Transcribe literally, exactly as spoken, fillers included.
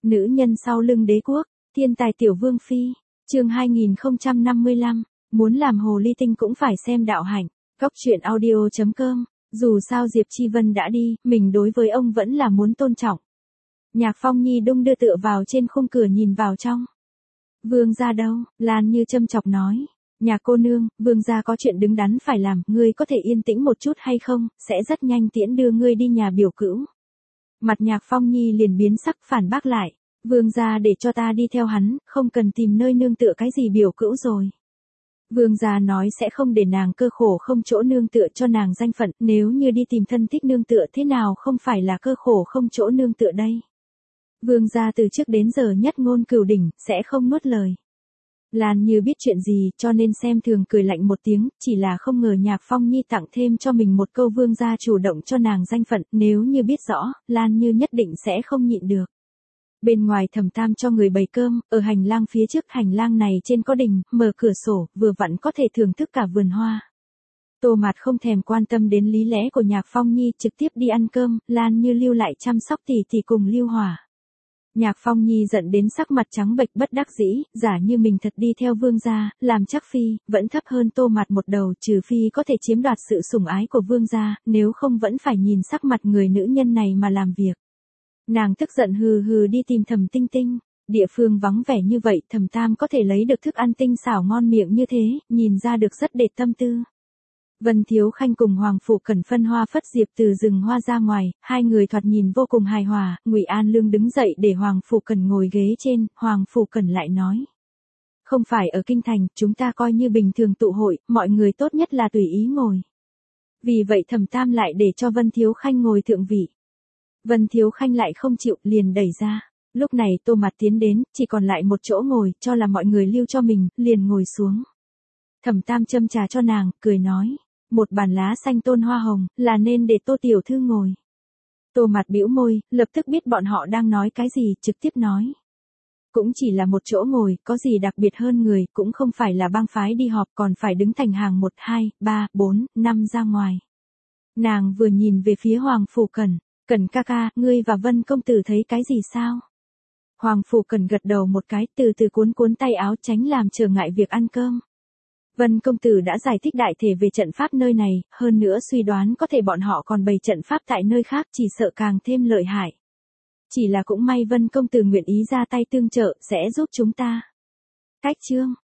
Nữ nhân sau lưng đế quốc, thiên tài tiểu vương phi, chương hai nghìn không trăm năm mươi lăm, muốn làm hồ ly tinh cũng phải xem đạo hạnh, góc truyện audio chấm com, dù sao Diệp Chi Vân đã đi, mình đối với ông vẫn là muốn tôn trọng. Nhạc Phong Nhi đung đưa tựa vào trên khung cửa nhìn vào trong. Vương gia đâu, Lan Như châm chọc nói. Nhà cô nương, vương gia có chuyện đứng đắn phải làm, ngươi có thể yên tĩnh một chút hay không, sẽ rất nhanh tiễn đưa ngươi đi nhà biểu cữu. Mặt Nhạc Phong Nhi liền biến sắc phản bác lại, vương gia để cho ta đi theo hắn, không cần tìm nơi nương tựa cái gì biểu cữu rồi. Vương gia nói sẽ không để nàng cơ khổ không chỗ nương tựa cho nàng danh phận, nếu như đi tìm thân thích nương tựa thế nào không phải là cơ khổ không chỗ nương tựa đây. Vương gia từ trước đến giờ nhất ngôn cửu đỉnh, sẽ không nuốt lời. Lan Như biết chuyện gì cho nên xem thường cười lạnh một tiếng, chỉ là không ngờ Nhạc Phong Nhi tặng thêm cho mình một câu vương gia chủ động cho nàng danh phận, nếu như biết rõ, Lan Như nhất định sẽ không nhịn được. Bên ngoài Thẩm Tam cho người bày cơm, ở hành lang phía trước hành lang này trên có đình, mở cửa sổ, vừa vặn có thể thưởng thức cả vườn hoa. Tô Mạt không thèm quan tâm đến lý lẽ của Nhạc Phong Nhi, trực tiếp đi ăn cơm, Lan Như lưu lại chăm sóc tỷ tỷ cùng Lưu Hòa. Nhạc Phong Nhi giận đến sắc mặt trắng bệch bất đắc dĩ, giả như mình thật đi theo vương gia, làm chắc phi, vẫn thấp hơn Tô Mạt một đầu, trừ phi có thể chiếm đoạt sự sủng ái của vương gia, nếu không vẫn phải nhìn sắc mặt người nữ nhân này mà làm việc. Nàng tức giận hừ hừ đi tìm Thẩm Tinh Tinh, địa phương vắng vẻ như vậy, Thẩm Tam có thể lấy được thức ăn tinh xảo ngon miệng như thế, nhìn ra được rất để tâm tư. Vân Thiếu Khanh cùng Hoàng Phủ Cẩn phân hoa phất diệp từ rừng hoa ra ngoài, hai người thoạt nhìn vô cùng hài hòa, Ngụy An Lương đứng dậy để Hoàng Phủ Cẩn ngồi ghế trên, Hoàng Phủ Cẩn lại nói. Không phải ở kinh thành, chúng ta coi như bình thường tụ hội, mọi người tốt nhất là tùy ý ngồi. Vì vậy Thẩm Tam lại để cho Vân Thiếu Khanh ngồi thượng vị. Vân Thiếu Khanh lại không chịu, liền đẩy ra. Lúc này Tô Mạt tiến đến, chỉ còn lại một chỗ ngồi, cho là mọi người lưu cho mình, liền ngồi xuống. Thẩm Tam châm trà cho nàng, cười nói. Một bàn lá xanh tôn hoa hồng, là nên để Tô tiểu thư ngồi. Tô Mạt bĩu môi, lập tức biết bọn họ đang nói cái gì, trực tiếp nói. Cũng chỉ là một chỗ ngồi, có gì đặc biệt hơn người, cũng không phải là bang phái đi họp, còn phải đứng thành hàng một, hai, ba, bốn, năm ra ngoài. Nàng vừa nhìn về phía Hoàng Phủ Cẩn, Cẩn ca ca, ngươi và Vân công tử thấy cái gì sao? Hoàng Phủ Cẩn gật đầu một cái, từ từ cuốn cuốn tay áo tránh làm trở ngại việc ăn cơm. Vân công tử đã giải thích đại thể về trận pháp nơi này, hơn nữa suy đoán có thể bọn họ còn bày trận pháp tại nơi khác, chỉ sợ càng thêm lợi hại. Chỉ là cũng may Vân công tử nguyện ý ra tay tương trợ, sẽ giúp chúng ta. Cách chương